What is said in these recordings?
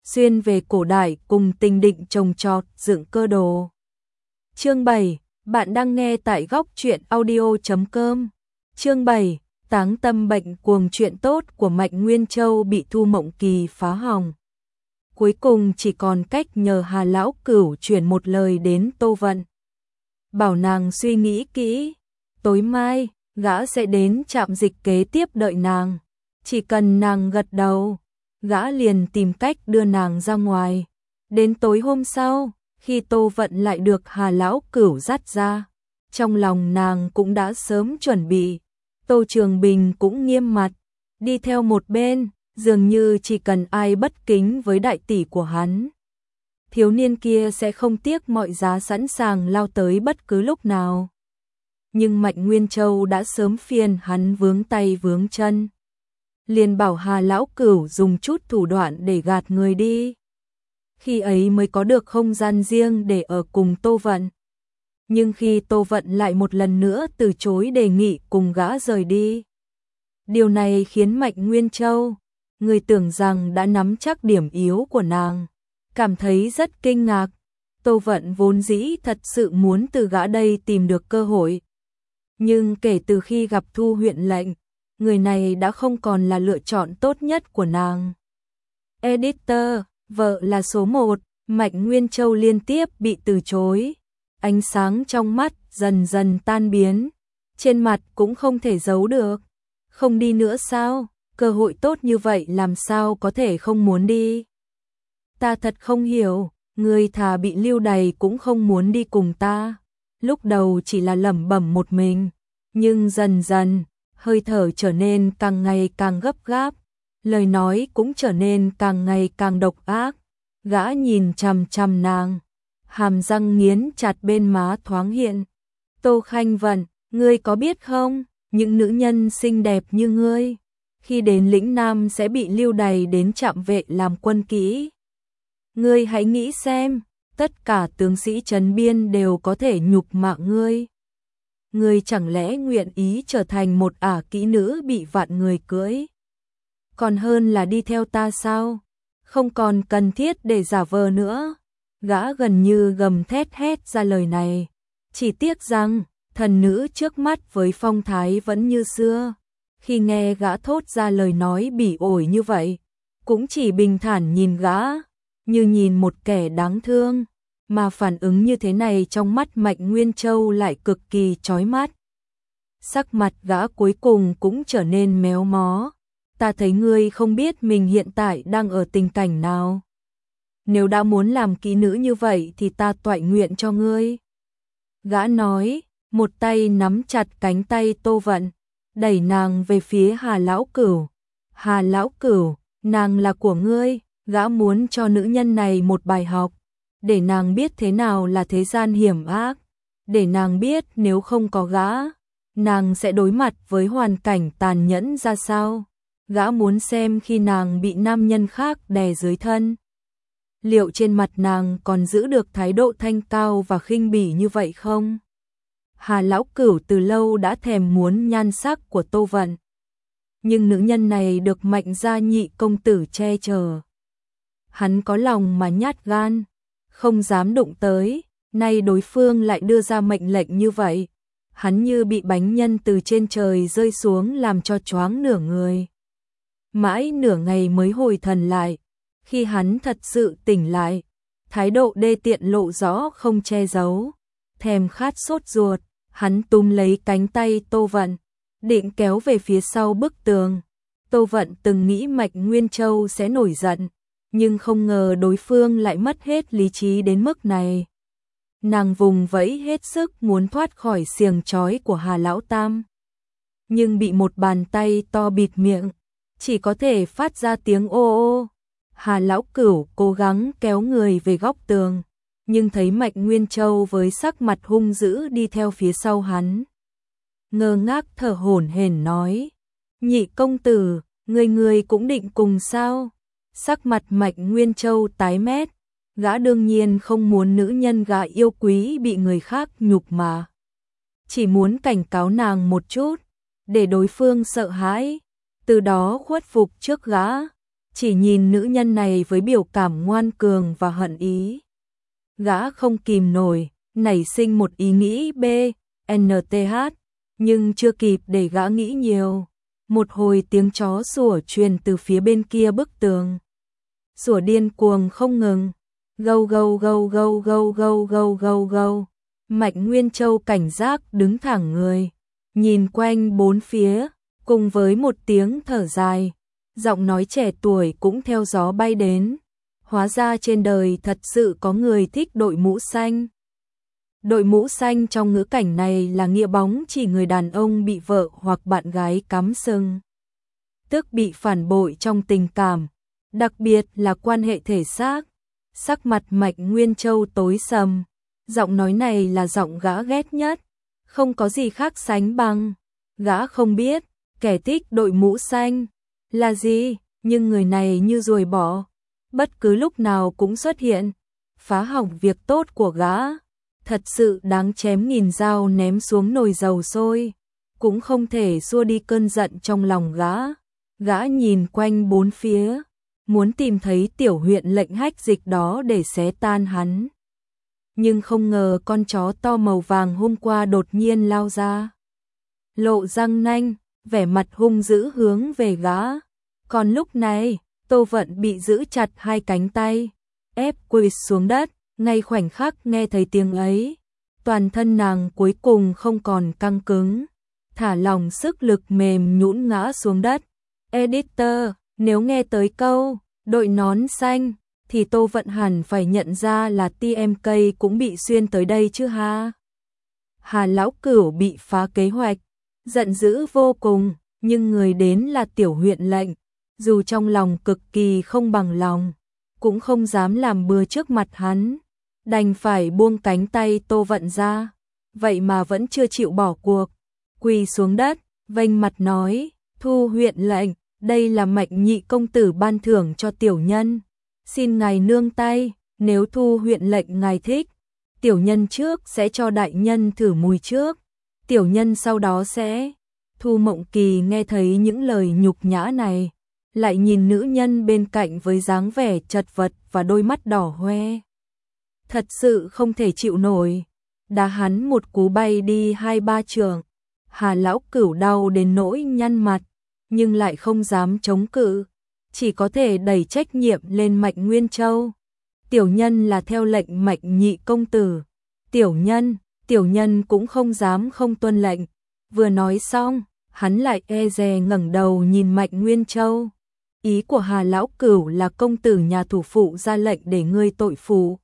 xuyên về cổ đại cùng tình định trồng trọt dựng cơ đồ. Chương 7, bạn đang nghe tại góc truyện audio.com. Chương 7, táng tâm bệnh cuồng, chuyện tốt của Mạnh Nguyên Châu bị Thu Mộng Kỳ phá hỏng. Cuối cùng chỉ còn cách nhờ Hà lão cửu chuyển một lời đến Tô Vận, bảo nàng suy nghĩ kỹ, tối mai gã sẽ đến trạm dịch kế tiếp đợi nàng, chỉ cần nàng gật đầu, gã liền tìm cách đưa nàng ra ngoài. Đến tối hôm sau, khi Tô Vận lại được Hà lão cửu dắt ra, trong lòng nàng cũng đã sớm chuẩn bị. Tô Trường Bình cũng nghiêm mặt, đi theo một bên, dường như chỉ cần ai bất kính với đại tỷ của hắn, thiếu niên kia sẽ không tiếc mọi giá sẵn sàng lao tới bất cứ lúc nào. Nhưng Mạnh Nguyên Châu đã sớm phiền hắn vướng tay vướng chân, liền bảo Hà lão cửu dùng chút thủ đoạn để gạt người đi. Khi ấy mới có được không gian riêng để ở cùng Tô Vận. Nhưng khi Tô Vận lại một lần nữa từ chối đề nghị cùng gã rời đi, điều này khiến Mạnh Nguyên Châu, người tưởng rằng đã nắm chắc điểm yếu của nàng, cảm thấy rất kinh ngạc. Tô Vận vốn dĩ thật sự muốn từ gã đây tìm được cơ hội. Nhưng kể từ khi gặp Thu huyện lệnh, người này đã không còn là lựa chọn tốt nhất của nàng. Editor, vợ là số 1, Mạnh Nguyên Châu liên tiếp bị từ chối. Ánh sáng trong mắt dần dần tan biến, trên mặt cũng không thể giấu được. Không đi nữa sao? Cơ hội tốt như vậy làm sao có thể không muốn đi? Ta thật không hiểu, người thà bị lưu đày cũng không muốn đi cùng ta. Lúc đầu chỉ là lẩm bẩm một mình, nhưng dần dần, hơi thở trở nên càng ngày càng gấp gáp, lời nói cũng trở nên càng ngày càng độc ác. Gã nhìn chằm chằm nàng, hàm răng nghiến chặt bên má thoáng hiện. Tô Khanh Vận, ngươi có biết không, những nữ nhân xinh đẹp như ngươi, khi đến lĩnh Nam sẽ bị lưu đày đến trạm vệ làm quân kỹ. Ngươi hãy nghĩ xem, tất cả tướng sĩ trấn biên đều có thể nhục mạ ngươi. Ngươi chẳng lẽ nguyện ý trở thành một ả kỹ nữ bị vạn người cưỡi? Còn hơn là đi theo ta sao? Không còn cần thiết để giả vờ nữa. Gã gần như gầm thét hét ra lời này. Chỉ tiếc rằng, thần nữ trước mắt với phong thái vẫn như xưa. Khi nghe gã thốt ra lời nói bỉ ổi như vậy, cũng chỉ bình thản nhìn gã, như nhìn một kẻ đáng thương. Mà phản ứng như thế này trong mắt Mạnh Nguyên Châu lại cực kỳ chói mắt. Sắc mặt gã cuối cùng cũng trở nên méo mó. Ta thấy ngươi không biết mình hiện tại đang ở tình cảnh nào. Nếu đã muốn làm kỹ nữ như vậy thì ta toại nguyện cho ngươi. Gã nói, một tay nắm chặt cánh tay Tô Vận, đẩy nàng về phía Hà lão cửu. Hà lão cửu, nàng là của ngươi, gã muốn cho nữ nhân này một bài học, để nàng biết thế nào là thế gian hiểm ác, để nàng biết nếu không có gã, nàng sẽ đối mặt với hoàn cảnh tàn nhẫn ra sao. Gã muốn xem khi nàng bị nam nhân khác đè dưới thân, liệu trên mặt nàng còn giữ được thái độ thanh cao và khinh bỉ như vậy không? Hà lão cửu từ lâu đã thèm muốn nhan sắc của Tô Vận, nhưng nữ nhân này được Mạnh gia nhị công tử che chở. Hắn có lòng mà nhát gan, không dám đụng tới, nay đối phương lại đưa ra mệnh lệnh như vậy. Hắn như bị bánh nhân từ trên trời rơi xuống làm cho choáng nửa người. Mãi nửa ngày mới hồi thần lại, khi hắn thật sự tỉnh lại, thái độ đê tiện lộ rõ không che giấu. Thèm khát sốt ruột, hắn túm lấy cánh tay Tô Vận, định kéo về phía sau bức tường. Tô Vận từng nghĩ Mạnh Nguyên Châu sẽ nổi giận, nhưng không ngờ đối phương lại mất hết lý trí đến mức này. Nàng vùng vẫy hết sức muốn thoát khỏi xiềng trói của Hà lão tam, nhưng bị một bàn tay to bịt miệng, chỉ có thể phát ra tiếng ô ô. Hà lão cửu cố gắng kéo người về góc tường, nhưng thấy Mạnh Nguyên Châu với sắc mặt hung dữ đi theo phía sau hắn. Ngơ ngác thở hổn hển nói, nhị công tử, người cũng định cùng sao? Sắc mặt Mạnh Nguyên Châu tái mét, gã đương nhiên không muốn nữ nhân gã yêu quý bị người khác nhục mà. Chỉ muốn cảnh cáo nàng một chút, để đối phương sợ hãi, từ đó khuất phục trước gã. chỉ nhìn nữ nhân này với biểu cảm ngoan cường và hận ý. Gã không kìm nổi, nảy sinh một ý nghĩ BNTH, nhưng chưa kịp để gã nghĩ nhiều. Một hồi tiếng chó sủa truyền từ phía bên kia bức tường. Sủa điên cuồng không ngừng. Gâu gâu gâu gâu gâu gâu gâu gâu gâu. Mạnh Nguyên Châu cảnh giác đứng thẳng người, nhìn quanh bốn phía, cùng với một tiếng thở dài, giọng nói trẻ tuổi cũng theo gió bay đến. Hóa ra trên đời thật sự có người thích đội mũ xanh. Đội mũ xanh trong ngữ cảnh này là nghĩa bóng chỉ người đàn ông bị vợ hoặc bạn gái cắm sừng, tức bị phản bội trong tình cảm, đặc biệt là quan hệ thể xác. Sắc mặt Mạnh Nguyên Châu tối sầm, giọng nói này là giọng gã ghét nhất, không có gì khác sánh bằng. Gã không biết kẻ thích đội mũ xanh là gì, nhưng người này như ruồi bọ, bất cứ lúc nào cũng xuất hiện, phá hỏng việc tốt của gã. Thật sự đáng chém nghìn dao ném xuống nồi dầu sôi, cũng không thể xua đi cơn giận trong lòng gã. Gã nhìn quanh bốn phía, muốn tìm thấy tiểu huyện lệnh hách dịch đó để xé tan hắn. Nhưng không ngờ con chó to màu vàng hôm qua đột nhiên lao ra, lộ răng nanh, vẻ mặt hung dữ hướng về gã. Còn lúc này, Tô Vận bị giữ chặt hai cánh tay, ép quỳ xuống đất. Ngay khoảnh khắc nghe thấy tiếng ấy, toàn thân nàng cuối cùng không còn căng cứng, thả lỏng sức lực mềm nhũn ngã xuống đất. Editor, nếu nghe tới câu đội nón xanh thì Tô Vận hẳn phải nhận ra là TMK cũng bị xuyên tới đây chứ ha. Hà lão cửu bị phá kế hoạch, giận dữ vô cùng, nhưng người đến là tiểu huyện lệnh, dù trong lòng cực kỳ không bằng lòng, cũng không dám làm bừa trước mặt hắn, đành phải buông cánh tay Tô Vận ra, vậy mà vẫn chưa chịu bỏ cuộc, quỳ xuống đất, vênh mặt nói: "Thu huyện lệnh, đây là Mạnh nhị công tử ban thưởng cho tiểu nhân, xin ngài nương tay, nếu Thu huyện lệnh ngài thích, tiểu nhân trước sẽ cho đại nhân thử mùi trước, tiểu nhân sau đó sẽ." Thu Mộng Kỳ nghe thấy những lời nhục nhã này, lại nhìn nữ nhân bên cạnh với dáng vẻ chật vật và đôi mắt đỏ hoe, thật sự không thể chịu nổi, đá hắn một cú bay đi 2-3 trượng. Hà lão cửu đau đến nỗi nhăn mặt, nhưng lại không dám chống cự, chỉ có thể đẩy trách nhiệm lên Mạnh Nguyên Châu. Tiểu nhân là theo lệnh Mạnh nhị công tử, tiểu nhân cũng không dám không tuân lệnh. Vừa nói xong, hắn lại e dè ngẩng đầu nhìn Mạnh Nguyên Châu. Ý của Hà lão cửu là công tử nhà thủ phụ ra lệnh để ngươi tội phụ.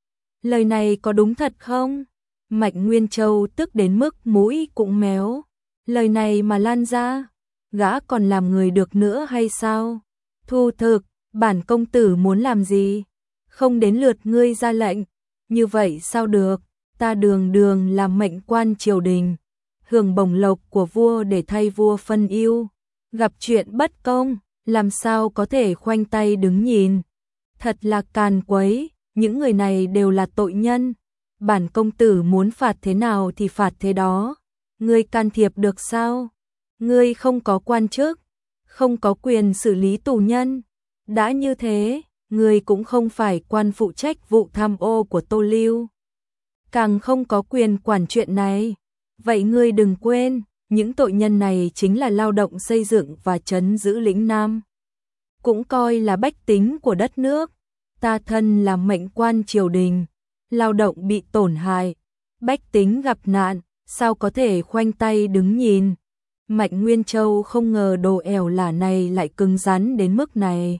Lời này có đúng thật không? Mạnh Nguyên Châu tức đến mức mũi cũng méo. Lời này mà lan ra, gã còn làm người được nữa hay sao? Thu thực, bản công tử muốn làm gì? Không đến lượt ngươi ra lệnh. Như vậy sao được? Ta đường đường làm mệnh quan triều đình, hưởng bổng lộc của vua để thay vua phân ưu. Gặp chuyện bất công, làm sao có thể khoanh tay đứng nhìn? Thật là càn quấy, những người này đều là tội nhân. Bản công tử muốn phạt thế nào thì phạt thế đó. Ngươi can thiệp được sao? Ngươi không có quan chức, không có quyền xử lý tù nhân. Đã như thế, ngươi cũng không phải quan phụ trách vụ tham ô của Tô Lưu, càng không có quyền quản chuyện này. Vậy ngươi đừng quên, những tội nhân này chính là lao động xây dựng và trấn giữ lĩnh Nam, cũng coi là bách tính của đất nước. Ta thân là mệnh quan triều đình, lao động bị tổn hại, bách tính gặp nạn, sao có thể khoanh tay đứng nhìn? Mạnh Nguyên Châu không ngờ đồ ẻo lả này lại cứng rắn đến mức này.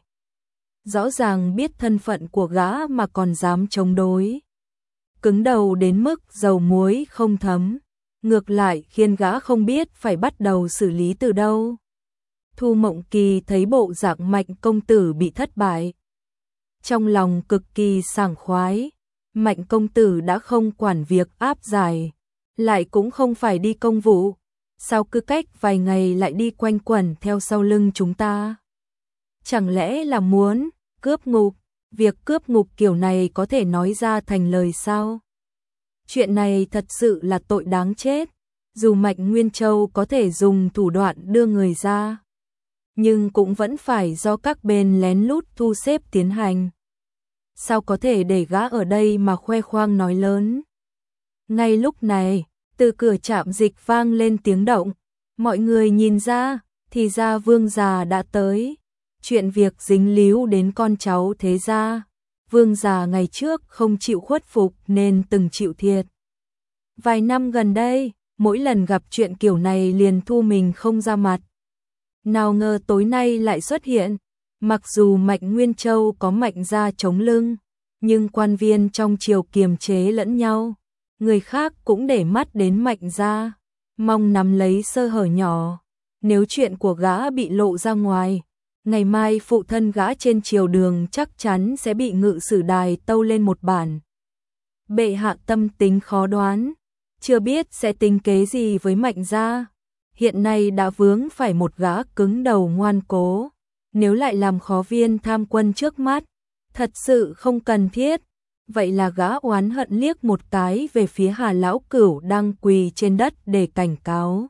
Rõ ràng biết thân phận của gã mà còn dám chống đối. Cứng đầu đến mức dầu muối không thấm, ngược lại khiến gã không biết phải bắt đầu xử lý từ đâu. Thu Mộng Kỳ thấy bộ dạng Mạnh công tử bị thất bại, trong lòng cực kỳ sảng khoái. Mạnh công tử đã không quản việc áp giải, lại cũng không phải đi công vụ, sao cứ cách vài ngày lại đi quanh quẩn theo sau lưng chúng ta? Chẳng lẽ là muốn cướp ngục? Việc cướp ngục kiểu này có thể nói ra thành lời sao? Chuyện này thật sự là tội đáng chết. Dù Mạnh Nguyên Châu có thể dùng thủ đoạn đưa người ra, nhưng cũng vẫn phải do các bên lén lút thu xếp tiến hành. Sao có thể để gã ở đây mà khoe khoang nói lớn. Ngay lúc này, từ cửa trạm dịch vang lên tiếng động, mọi người nhìn ra, thì ra Vương già đã tới. Chuyện việc dính líu đến con cháu thế gia. Vương già ngày trước không chịu khuất phục nên từng chịu thiệt. Vài năm gần đây, mỗi lần gặp chuyện kiểu này liền thu mình không ra mặt. Nào ngờ tối nay lại xuất hiện, mặc dù Mạnh Nguyên Châu có Mạnh gia chống lưng, nhưng quan viên trong triều kiềm chế lẫn nhau, người khác cũng để mắt đến Mạnh gia, mong nắm lấy sơ hở nhỏ. Nếu chuyện của gã bị lộ ra ngoài, ngày mai phụ thân gã trên triều đường chắc chắn sẽ bị ngự sử đài tâu lên một bản. Bệ hạ tâm tính khó đoán, chưa biết sẽ tính kế gì với Mạnh gia. Hiện nay đã vướng phải một gã cứng đầu ngoan cố, nếu lại làm khó viên tham quân trước mắt, thật sự không cần thiết. Vậy là gã oán hận liếc một cái về phía Hà lão cửu đang quỳ trên đất để cảnh cáo,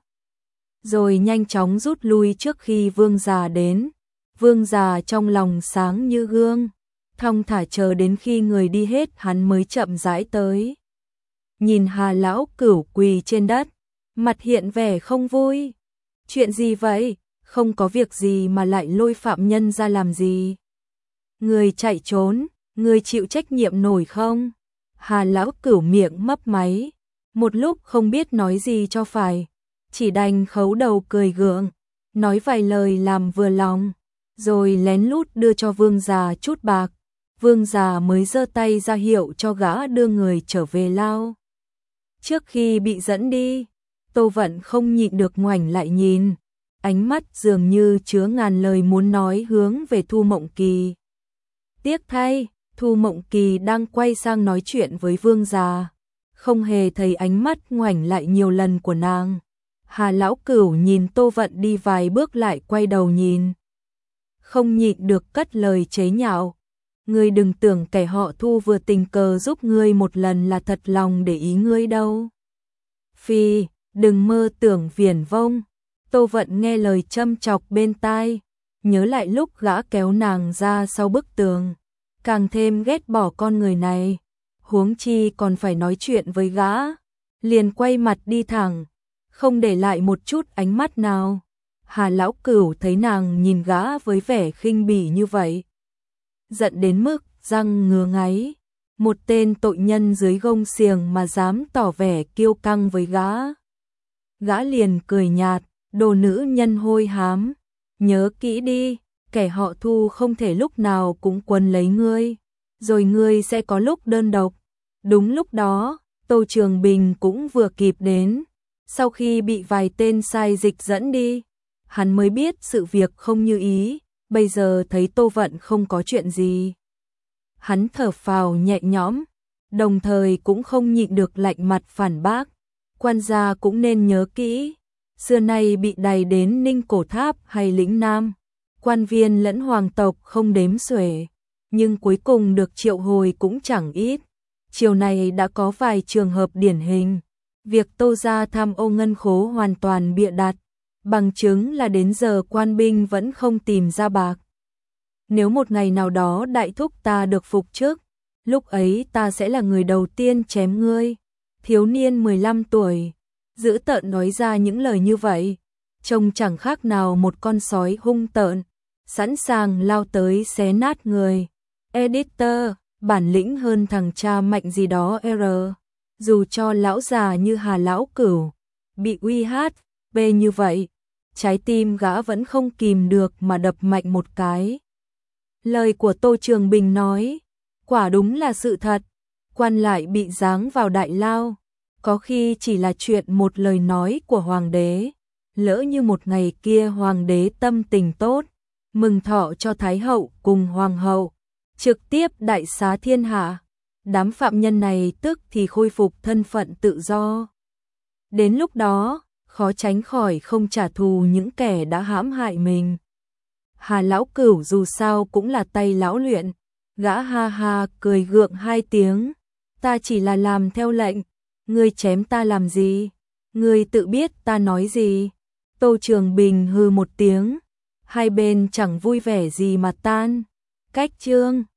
rồi nhanh chóng rút lui trước khi Vương già đến. Vương già trong lòng sáng như gương, thong thả chờ đến khi người đi hết hắn mới chậm rãi tới. Nhìn Hà lão cửu quỳ trên đất, mặt hiện vẻ không vui. Chuyện gì vậy? Không có việc gì mà lại lôi phạm nhân ra làm gì? Người chạy trốn, người chịu trách nhiệm nổi không? Hà lão cửu miệng mấp máy, một lúc không biết nói gì cho phải, chỉ đành khấu đầu cười gượng, nói vài lời làm vừa lòng, rồi lén lút đưa cho Vương già chút bạc. Vương già mới giơ tay ra hiệu cho gã đưa người trở về lao. Trước khi bị dẫn đi, Tô Vận không nhịn được ngoảnh lại nhìn, ánh mắt dường như chứa ngàn lời muốn nói hướng về Thu Mộng Kỳ. Tiếc thay, Thu Mộng Kỳ đang quay sang nói chuyện với Vương già, không hề thấy ánh mắt ngoảnh lại nhiều lần của nàng. Hà lão cửu nhìn Tô Vận đi vài bước lại quay đầu nhìn, không nhịn được cất lời chế nhạo. Ngươi đừng tưởng kẻ họ Thu vừa tình cờ giúp ngươi một lần là thật lòng để ý ngươi đâu. Phi, đừng mơ tưởng viển vông. Tô Vận nghe lời châm chọc bên tai, nhớ lại lúc gã kéo nàng ra sau bức tường, càng thêm ghét bỏ con người này, huống chi còn phải nói chuyện với gã, liền quay mặt đi thẳng, không để lại một chút ánh mắt nào. Hà lão cửu thấy nàng nhìn gã với vẻ khinh bỉ như vậy, giận đến mức răng ngứa ngáy, một tên tội nhân dưới gông xiềng mà dám tỏ vẻ kiêu căng với gã. Gã liền cười nhạt, đồ nữ nhân hôi hám, nhớ kỹ đi, kẻ họ Thu không thể lúc nào cũng quấn lấy ngươi, rồi ngươi sẽ có lúc đơn độc. Đúng lúc đó, Tô Trường Bình cũng vừa kịp đến, sau khi bị vài tên sai dịch dẫn đi, hắn mới biết sự việc không như ý, bây giờ thấy Tô Vận không có chuyện gì. Hắn thở phào nhẹ nhõm, đồng thời cũng không nhịn được lạnh mặt phản bác. Quan gia cũng nên nhớ kỹ, xưa nay bị đày đến Ninh Cổ Tháp hay lĩnh Nam, quan viên lẫn hoàng tộc không đếm xuể, nhưng cuối cùng được triệu hồi cũng chẳng ít. Chiều này đã có vài trường hợp điển hình, việc Tô gia tham ô ngân khố hoàn toàn bịa đặt, bằng chứng là đến giờ quan binh vẫn không tìm ra bạc. Nếu một ngày nào đó đại thúc ta được phục chức, lúc ấy ta sẽ là người đầu tiên chém ngươi. Thiếu niên 15 tuổi, dữ tợn nói ra những lời như vậy, trông chẳng khác nào một con sói hung tợn, sẵn sàng lao tới xé nát người. Editor, bản lĩnh hơn thằng cha Mạnh gì đó R. Dù cho lão già như Hà lão cửu, bị uy hát, về như vậy, trái tim gã vẫn không kìm được mà đập mạnh một cái. Lời của Tô Trường Bình nói, quả đúng là sự thật, quan lại bị giáng vào đại lao, có khi chỉ là chuyện một lời nói của hoàng đế, lỡ như một ngày kia hoàng đế tâm tình tốt, mừng thọ cho thái hậu cùng hoàng hậu, trực tiếp đại xá thiên hạ, đám phạm nhân này tức thì khôi phục thân phận tự do. Đến lúc đó, khó tránh khỏi không trả thù những kẻ đã hãm hại mình. Hà lão cửu dù sao cũng là tay lão luyện, gã ha ha cười gượng hai tiếng, ta chỉ là làm theo lệnh, ngươi chém ta làm gì, ngươi tự biết ta nói gì. Tô Trường Bình hừ một tiếng, hai bên chẳng vui vẻ gì mà tan cách. Chương